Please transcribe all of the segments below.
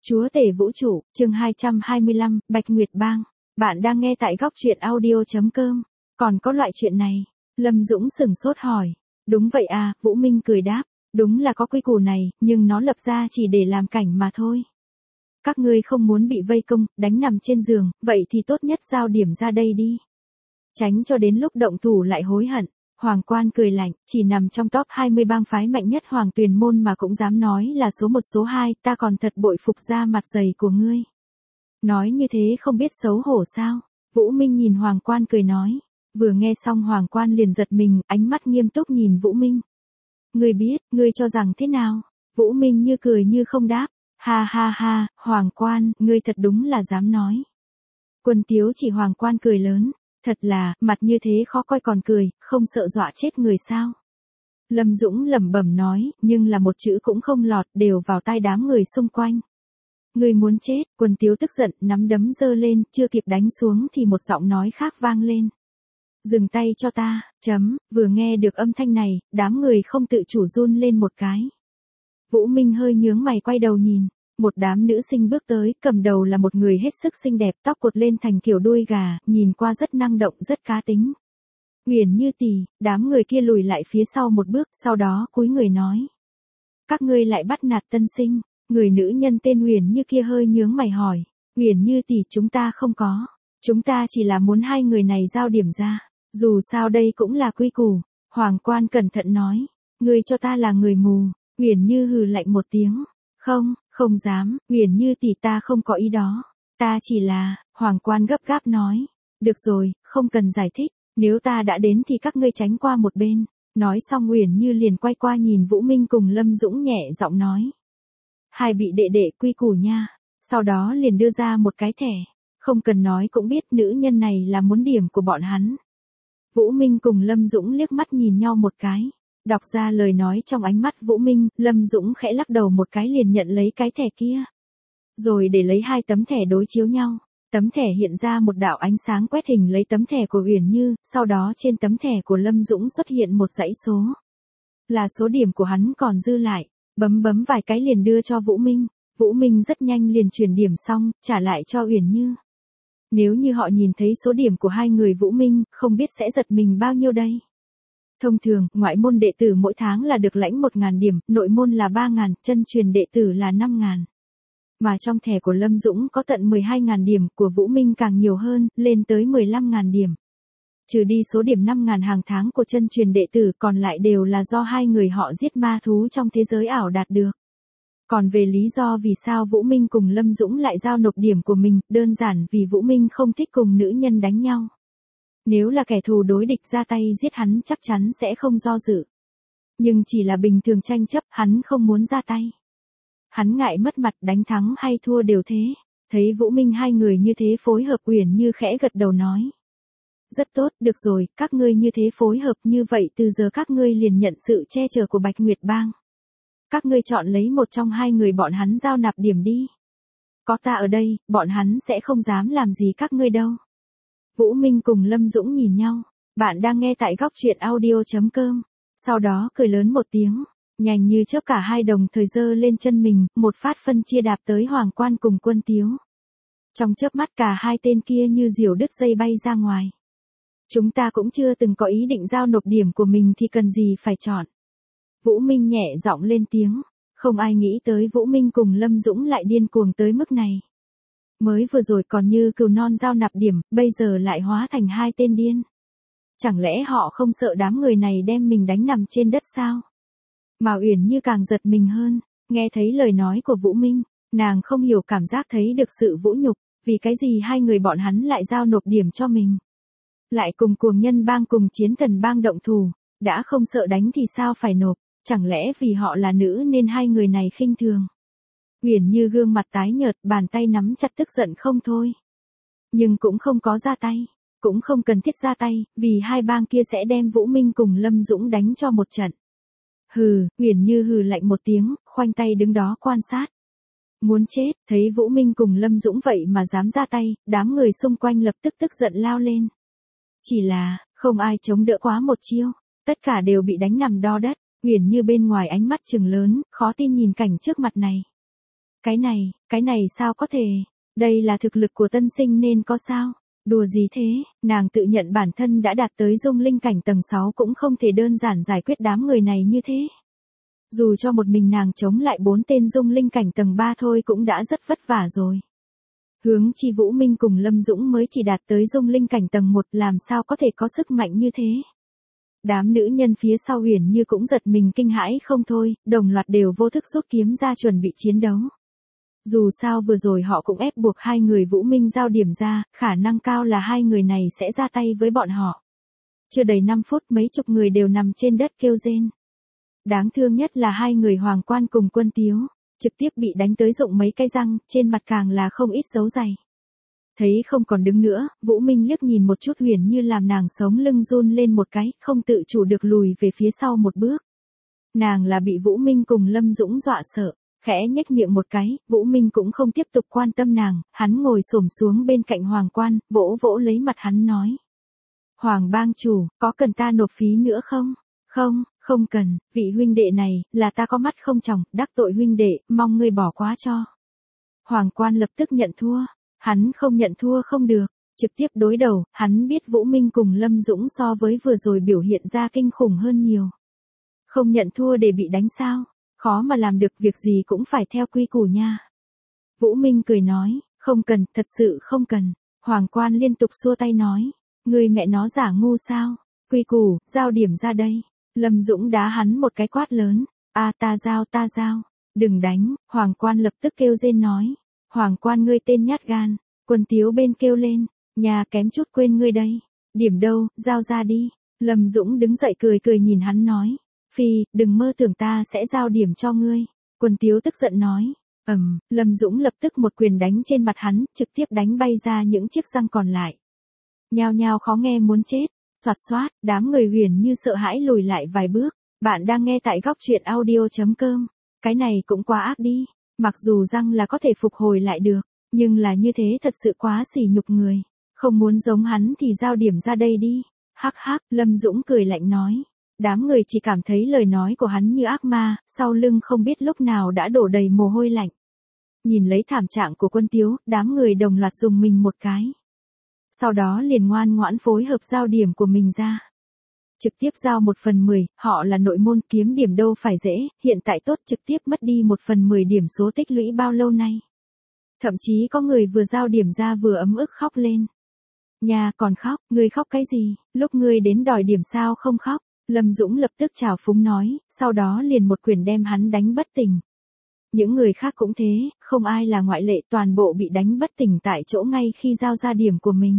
Chúa tể vũ trụ, chương 225, Bạch Nguyệt Bang. Bạn đang nghe tại góc truyện audio.com. Còn có loại chuyện này? Lâm Dũng sửng sốt hỏi. Đúng vậy à, Vũ Minh cười đáp. Đúng là có quy củ này, nhưng nó lập ra chỉ để làm cảnh mà thôi. Các ngươi không muốn bị vây công, đánh nằm trên giường, vậy thì tốt nhất giao điểm ra đây đi. Tránh cho đến lúc động thủ lại hối hận. Hoàng Quan cười lạnh, chỉ nằm trong top 20 bang phái mạnh nhất Hoàng Tuyền Môn mà cũng dám nói là số 1 số 2, ta còn thật bội phục da mặt dày của ngươi. Nói như thế không biết xấu hổ sao? Vũ Minh nhìn Hoàng Quan cười nói. Vừa nghe xong Hoàng Quan liền giật mình, ánh mắt nghiêm túc nhìn Vũ Minh. Ngươi biết, ngươi cho rằng thế nào? Vũ Minh như cười như không đáp. Ha ha ha, Hoàng Quan, ngươi thật đúng là dám nói. Quân Tiếu chỉ Hoàng Quan cười lớn. Thật là, mặt như thế khó coi còn cười, không sợ dọa chết người sao. Lâm Dũng lẩm bẩm nói, nhưng là một chữ cũng không lọt đều vào tai đám người xung quanh. Người muốn chết, Quân Tiếu tức giận, nắm đấm giơ lên, chưa kịp đánh xuống thì một giọng nói khác vang lên. Dừng tay cho ta, vừa nghe được âm thanh này, đám người không tự chủ run lên một cái. Vũ Minh hơi nhướng mày quay đầu nhìn. Một đám nữ sinh bước tới, cầm đầu là một người hết sức xinh đẹp, tóc cột lên thành kiểu đuôi gà, nhìn qua rất năng động, rất cá tính. Uyển Như tỷ, đám người kia lùi lại phía sau một bước, sau đó cúi người nói. Các ngươi lại bắt nạt tân sinh, người nữ nhân tên Uyển Như kia hơi nhướng mày hỏi. Uyển Như tỷ, chúng ta không có, chúng ta chỉ là muốn hai người này giao điểm ra, dù sao đây cũng là quy củ. Hoàng Quan cẩn thận nói, ngươi cho ta là người mù. Uyển Như hừ lạnh một tiếng. Không dám, Uyển Như tỷ, ta không có ý đó. Ta chỉ là, Hoàng Quan gấp gáp nói. Được rồi, không cần giải thích, nếu ta đã đến thì các ngươi tránh qua một bên. Nói xong Uyển Như liền quay qua nhìn Vũ Minh cùng Lâm Dũng nhẹ giọng nói. Hai vị đệ đệ quy củ nha. Sau đó liền đưa ra một cái thẻ. Không cần nói cũng biết nữ nhân này là muốn điểm của bọn hắn. Vũ Minh cùng Lâm Dũng liếc mắt nhìn nhau một cái. Đọc ra lời nói trong ánh mắt Vũ Minh, Lâm Dũng khẽ lắc đầu một cái liền nhận lấy cái thẻ kia. Rồi để lấy hai tấm thẻ đối chiếu nhau. Tấm thẻ hiện ra một đạo ánh sáng quét hình lấy tấm thẻ của Uyển Như, sau đó trên tấm thẻ của Lâm Dũng xuất hiện một dãy số. Là số điểm của hắn còn dư lại, bấm vài cái liền đưa cho Vũ Minh. Vũ Minh rất nhanh liền chuyển điểm xong, trả lại cho Uyển Như. Nếu như họ nhìn thấy số điểm của hai người Vũ Minh, không biết sẽ giật mình bao nhiêu đây. Thông thường, ngoại môn đệ tử mỗi tháng là được lãnh 1.000 điểm, nội môn là 3.000, chân truyền đệ tử là 5.000. Mà trong thẻ của Lâm Dũng có tận 12.000 điểm, của Vũ Minh càng nhiều hơn, lên tới 15.000 điểm. Trừ đi số điểm 5.000 hàng tháng của chân truyền đệ tử, còn lại đều là do hai người họ giết ma thú trong thế giới ảo đạt được. Còn về lý do vì sao Vũ Minh cùng Lâm Dũng lại giao nộp điểm của mình, đơn giản vì Vũ Minh không thích cùng nữ nhân đánh nhau. Nếu là kẻ thù đối địch ra tay giết hắn chắc chắn sẽ không do dự. Nhưng chỉ là bình thường tranh chấp, hắn không muốn ra tay. Hắn ngại mất mặt, đánh thắng hay thua đều thế. Thấy Vũ Minh hai người như thế phối hợp, Uyển Như khẽ gật đầu nói. Rất tốt, được rồi, các ngươi như thế phối hợp như vậy từ giờ các ngươi liền nhận sự che chở của Bạch Nguyệt Bang. Các ngươi chọn lấy một trong hai người bọn hắn giao nạp điểm đi. Có ta ở đây, bọn hắn sẽ không dám làm gì các ngươi đâu. Vũ Minh cùng Lâm Dũng nhìn nhau. Bạn đang nghe tại góc truyện audio.com. Sau đó cười lớn một tiếng. Nhanh như chớp cả hai đồng thời giơ lên chân mình, một phát phân chia đạp tới Hoàng Quan cùng Quân Tiếu. Trong chớp mắt cả hai tên kia như diều đứt dây bay ra ngoài. Chúng ta cũng chưa từng có ý định giao nộp điểm của mình thì cần gì phải chọn. Vũ Minh nhẹ giọng lên tiếng. Không ai nghĩ tới Vũ Minh cùng Lâm Dũng lại điên cuồng tới mức này. Mới vừa rồi còn như cừu non giao nạp điểm, bây giờ lại hóa thành hai tên điên. Chẳng lẽ họ không sợ đám người này đem mình đánh nằm trên đất sao? Mà Uyển Như càng giật mình hơn, nghe thấy lời nói của Vũ Minh, nàng không hiểu cảm giác thấy được sự vũ nhục, vì cái gì hai người bọn hắn lại giao nộp điểm cho mình. Lại cùng cuồng nhân bang cùng chiến thần bang động thủ, đã không sợ đánh thì sao phải nộp, chẳng lẽ vì họ là nữ nên hai người này khinh thường. Uyển Như gương mặt tái nhợt, bàn tay nắm chặt tức giận không thôi. Nhưng cũng không có ra tay, cũng không cần thiết ra tay, vì hai bang kia sẽ đem Vũ Minh cùng Lâm Dũng đánh cho một trận. Hừ, Uyển Như hừ lạnh một tiếng, khoanh tay đứng đó quan sát. Muốn chết, thấy Vũ Minh cùng Lâm Dũng vậy mà dám ra tay, đám người xung quanh lập tức tức giận lao lên. Chỉ là, không ai chống đỡ quá một chiêu, tất cả đều bị đánh nằm đo đất. Uyển Như bên ngoài ánh mắt trừng lớn, khó tin nhìn cảnh trước mặt này. Cái này sao có thể? Đây là thực lực của tân sinh nên có sao? Đùa gì thế, nàng tự nhận bản thân đã đạt tới dung linh cảnh tầng 6 cũng không thể đơn giản giải quyết đám người này như thế. Dù cho một mình nàng chống lại 4 tên dung linh cảnh tầng 3 thôi cũng đã rất vất vả rồi. Hướng Chi Vũ Minh cùng Lâm Dũng mới chỉ đạt tới dung linh cảnh tầng 1 làm sao có thể có sức mạnh như thế. Đám nữ nhân phía sau Huyền Như cũng giật mình kinh hãi không thôi, đồng loạt đều vô thức rút kiếm ra chuẩn bị chiến đấu. Dù sao vừa rồi họ cũng ép buộc hai người Vũ Minh giao điểm ra, khả năng cao là hai người này sẽ ra tay với bọn họ. Chưa đầy 5 phút mấy chục người đều nằm trên đất kêu rên. Đáng thương nhất là hai người Hoàng Quan cùng Quân Tiếu, trực tiếp bị đánh tới rụng mấy cái răng, trên mặt càng là không ít dấu dày. Thấy không còn đứng nữa, Vũ Minh liếc nhìn một chút Huyền Như làm nàng sống lưng run lên một cái, không tự chủ được lùi về phía sau một bước. Nàng là bị Vũ Minh cùng Lâm Dũng dọa sợ, khẽ nhếch miệng một cái, Vũ Minh cũng không tiếp tục quan tâm nàng, hắn ngồi xổm xuống bên cạnh Hoàng Quan, vỗ vỗ lấy mặt hắn nói. Hoàng bang chủ, có cần ta nộp phí nữa không? Không cần, vị huynh đệ này, là ta có mắt không tròng, đắc tội huynh đệ, mong ngươi bỏ qua cho. Hoàng Quan lập tức nhận thua, hắn không nhận thua không được, trực tiếp đối đầu, hắn biết Vũ Minh cùng Lâm Dũng so với vừa rồi biểu hiện ra kinh khủng hơn nhiều. Không nhận thua để bị đánh sao? Khó mà làm được, việc gì cũng phải theo quy củ nha. Vũ Minh cười nói, không cần, thật sự không cần. Hoàng Quan liên tục xua tay nói, người mẹ nó giả ngu sao? Quy củ, giao điểm ra đây. Lâm Dũng đá hắn một cái quát lớn, ta giao. Đừng đánh, Hoàng Quan lập tức kêu rên nói. Hoàng Quan ngươi tên nhát gan. Quân Tiếu bên kêu lên, nhà kém chút quên ngươi đây. Điểm đâu, giao ra đi. Lâm Dũng đứng dậy cười nhìn hắn nói. Phi, đừng mơ tưởng ta sẽ giao điểm cho ngươi. Quân Tiếu tức giận nói. Lâm Dũng lập tức một quyền đánh trên mặt hắn, trực tiếp đánh bay ra những chiếc răng còn lại. Nhao nhao khó nghe muốn chết. Xoạt xoát, đám người Huyền Như sợ hãi lùi lại vài bước. Bạn đang nghe tại góc truyện audio.com. Cái này cũng quá ác đi. Mặc dù răng là có thể phục hồi lại được, nhưng là như thế thật sự quá sỉ nhục người. Không muốn giống hắn thì giao điểm ra đây đi. Hắc, Lâm Dũng cười lạnh nói. Đám người chỉ cảm thấy lời nói của hắn như ác ma, sau lưng không biết lúc nào đã đổ đầy mồ hôi lạnh. Nhìn lấy thảm trạng của Quân Tiếu, đám người đồng loạt dùng mình một cái. Sau đó liền ngoan ngoãn phối hợp giao điểm của mình ra. Trực tiếp giao 1/10, họ là nội môn, kiếm điểm đâu phải dễ, hiện tại tốt trực tiếp mất đi 1/10 điểm số tích lũy bao lâu nay. Thậm chí có người vừa giao điểm ra vừa ấm ức khóc lên. Nhà còn khóc, ngươi khóc cái gì, lúc ngươi đến đòi điểm sao không khóc. Lâm Dũng lập tức trào phúng nói, sau đó liền một quyền đem hắn đánh bất tỉnh. Những người khác cũng thế, không ai là ngoại lệ, toàn bộ bị đánh bất tỉnh tại chỗ ngay khi giao ra điểm của mình.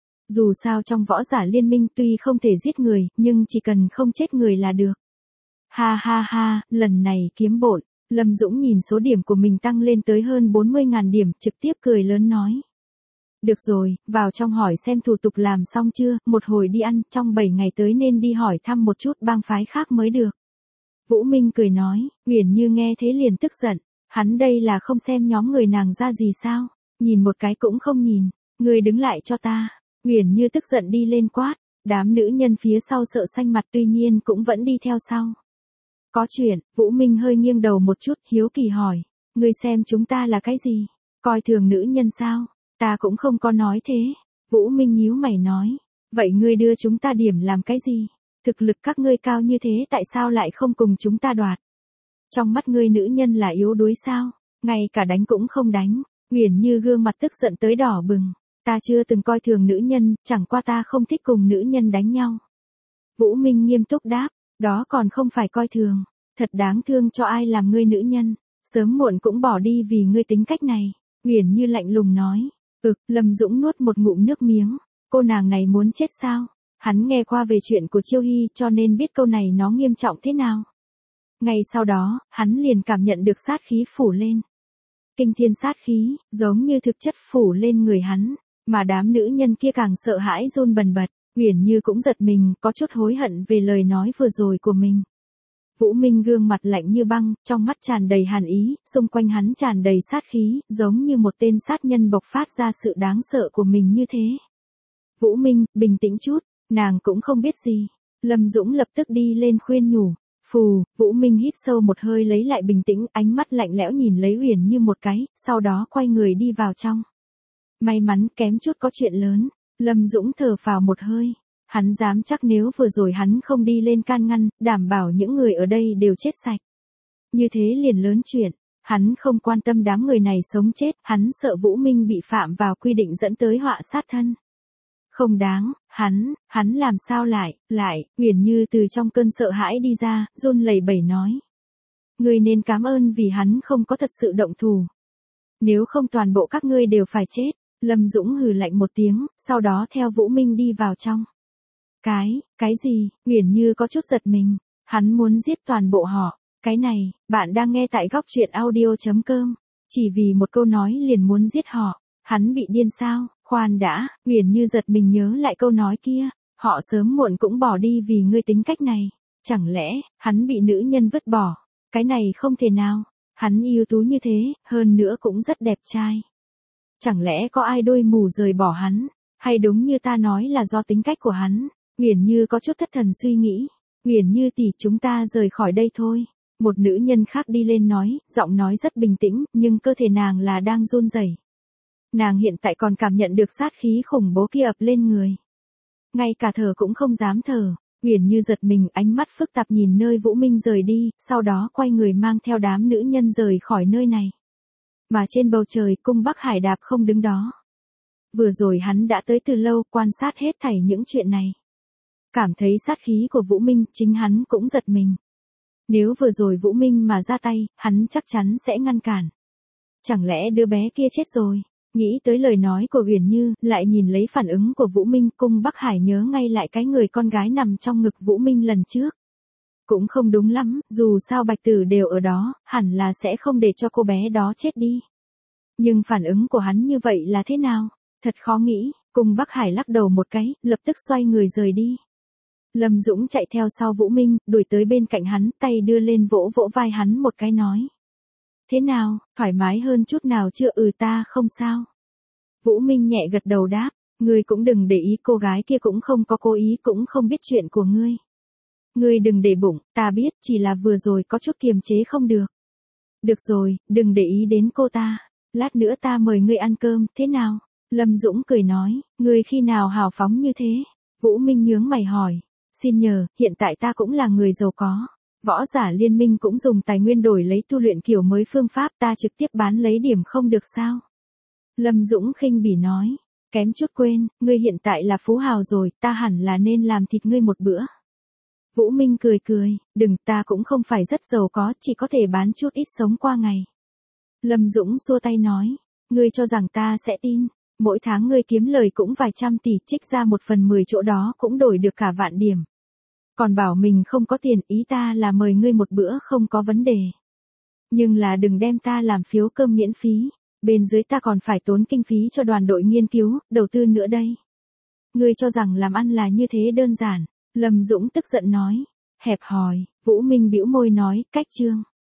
Dù sao trong võ giả liên minh tuy không thể giết người, nhưng chỉ cần không chết người là được. Ha, lần này kiếm bộn. Lâm Dũng nhìn số điểm của mình tăng lên tới hơn 40.000 điểm, trực tiếp cười lớn nói. Được rồi, vào trong hỏi xem thủ tục làm xong chưa, một hồi đi ăn, trong 7 ngày tới nên đi hỏi thăm một chút bang phái khác mới được. Vũ Minh cười nói, Huyền Như nghe thế liền tức giận, hắn đây là không xem nhóm người nàng ra gì sao, nhìn một cái cũng không nhìn, người đứng lại cho ta. Huyền Như tức giận đi lên quát, đám nữ nhân phía sau sợ xanh mặt tuy nhiên cũng vẫn đi theo sau. Có chuyện, Vũ Minh hơi nghiêng đầu một chút, hiếu kỳ hỏi, ngươi xem chúng ta là cái gì, coi thường nữ nhân sao? Ta cũng không có nói thế. Vũ Minh nhíu mày nói, vậy ngươi đưa chúng ta điểm làm cái gì? Thực lực các ngươi cao như thế tại sao lại không cùng chúng ta đoạt? Trong mắt ngươi nữ nhân là yếu đuối sao? Ngay cả đánh cũng không đánh. Huyền Như gương mặt tức giận tới đỏ bừng. Ta chưa từng coi thường nữ nhân, chẳng qua ta không thích cùng nữ nhân đánh nhau. Vũ Minh nghiêm túc đáp, đó còn không phải coi thường. Thật đáng thương cho ai làm ngươi nữ nhân. Sớm muộn cũng bỏ đi vì ngươi tính cách này. Huyền Như lạnh lùng nói. Lâm Dũng nuốt một ngụm nước miếng. Cô nàng này muốn chết sao? Hắn nghe qua về chuyện của Chiêu Hy cho nên biết câu này nó nghiêm trọng thế nào. Ngay sau đó, hắn liền cảm nhận được sát khí phủ lên. Kinh thiên sát khí, giống như thực chất phủ lên người hắn. Mà đám nữ nhân kia càng sợ hãi run bần bật. Huyền Như cũng giật mình, có chút hối hận về lời nói vừa rồi của mình. Vũ Minh gương mặt lạnh như băng, trong mắt tràn đầy hàn ý, xung quanh hắn tràn đầy sát khí, giống như một tên sát nhân bộc phát ra sự đáng sợ của mình như thế. Vũ Minh, bình tĩnh chút, nàng cũng không biết gì. Lâm Dũng lập tức đi lên khuyên nhủ, Phù, Vũ Minh hít sâu một hơi lấy lại bình tĩnh, ánh mắt lạnh lẽo nhìn lấy Uyển Như một cái, sau đó quay người đi vào trong. May mắn kém chút có chuyện lớn, Lâm Dũng thở phào một hơi. Hắn dám chắc nếu vừa rồi hắn không đi lên can ngăn, đảm bảo những người ở đây đều chết sạch. Như thế liền lớn chuyện, hắn không quan tâm đám người này sống chết, hắn sợ Vũ Minh bị phạm vào quy định dẫn tới họa sát thân. Không đáng, hắn làm sao lại, Uyển Như từ trong cơn sợ hãi đi ra, run lẩy bẩy nói. Ngươi nên cảm ơn vì hắn không có thật sự động thủ. Nếu không toàn bộ các ngươi đều phải chết, Lâm Dũng hừ lạnh một tiếng, sau đó theo Vũ Minh đi vào trong. Cái gì, Uyển Như có chút giật mình, hắn muốn giết toàn bộ họ, cái này, bạn đang nghe tại góc truyện audio.com, chỉ vì một câu nói liền muốn giết họ, hắn bị điên sao, khoan đã, Uyển Như giật mình nhớ lại câu nói kia, họ sớm muộn cũng bỏ đi vì ngươi tính cách này, chẳng lẽ, hắn bị nữ nhân vứt bỏ, cái này không thể nào, hắn ưu tú như thế, hơn nữa cũng rất đẹp trai. Chẳng lẽ có ai đôi mù rời bỏ hắn, hay đúng như ta nói là do tính cách của hắn. Uyển Như có chút thất thần suy nghĩ. Uyển Như tỷ, chúng ta rời khỏi đây thôi. Một nữ nhân khác đi lên nói, giọng nói rất bình tĩnh, nhưng cơ thể nàng là đang run rẩy. Nàng hiện tại còn cảm nhận được sát khí khủng bố kia ập lên người. Ngay cả thở cũng không dám thở. Uyển Như giật mình, ánh mắt phức tạp nhìn nơi Vũ Minh rời đi, sau đó quay người mang theo đám nữ nhân rời khỏi nơi này. Mà trên bầu trời, cung Bắc Hải đạp không đứng đó. Vừa rồi hắn đã tới từ lâu, quan sát hết thảy những chuyện này. Cảm thấy sát khí của Vũ Minh, chính hắn cũng giật mình. Nếu vừa rồi Vũ Minh mà ra tay, hắn chắc chắn sẽ ngăn cản. Chẳng lẽ đứa bé kia chết rồi? Nghĩ tới lời nói của Uyển Như, lại nhìn lấy phản ứng của Vũ Minh, cung Bắc Hải nhớ ngay lại cái người con gái nằm trong ngực Vũ Minh lần trước. Cũng không đúng lắm, dù sao Bạch Tử đều ở đó, hẳn là sẽ không để cho cô bé đó chết đi. Nhưng phản ứng của hắn như vậy là thế nào? Thật khó nghĩ, cung Bắc Hải lắc đầu một cái, lập tức xoay người rời đi. Lâm Dũng chạy theo sau Vũ Minh, đuổi tới bên cạnh hắn, tay đưa lên vỗ vỗ vai hắn một cái nói. Thế nào, thoải mái hơn chút nào chưa? Ta không sao. Vũ Minh nhẹ gật đầu đáp, ngươi cũng đừng để ý, cô gái kia cũng không có cố ý, cũng không biết chuyện của ngươi. Ngươi đừng để bụng, ta biết, chỉ là vừa rồi có chút kiềm chế không được. Được rồi, đừng để ý đến cô ta, lát nữa ta mời ngươi ăn cơm, thế nào? Lâm Dũng cười nói, ngươi khi nào hào phóng như thế? Vũ Minh nhướng mày hỏi. Xin nhờ, hiện tại ta cũng là người giàu có. Võ giả liên minh cũng dùng tài nguyên đổi lấy tu luyện kiểu mới phương pháp, ta trực tiếp bán lấy điểm không được sao? Lâm Dũng khinh bỉ nói, kém chút quên, ngươi hiện tại là phú hào rồi, ta hẳn là nên làm thịt ngươi một bữa. Vũ Minh cười cười, đừng, ta cũng không phải rất giàu có, chỉ có thể bán chút ít sống qua ngày. Lâm Dũng xua tay nói, ngươi cho rằng ta sẽ tin, mỗi tháng ngươi kiếm lời cũng vài trăm tỷ, trích ra 1/10 chỗ đó cũng đổi được cả vạn điểm. Còn bảo mình không có tiền, ý ta là mời ngươi một bữa không có vấn đề. Nhưng là đừng đem ta làm phiếu cơm miễn phí, bên dưới ta còn phải tốn kinh phí cho đoàn đội nghiên cứu, đầu tư nữa đây. Ngươi cho rằng làm ăn là như thế đơn giản, Lâm Dũng tức giận nói, hẹp hòi, Vũ Minh bĩu môi nói, cách chương.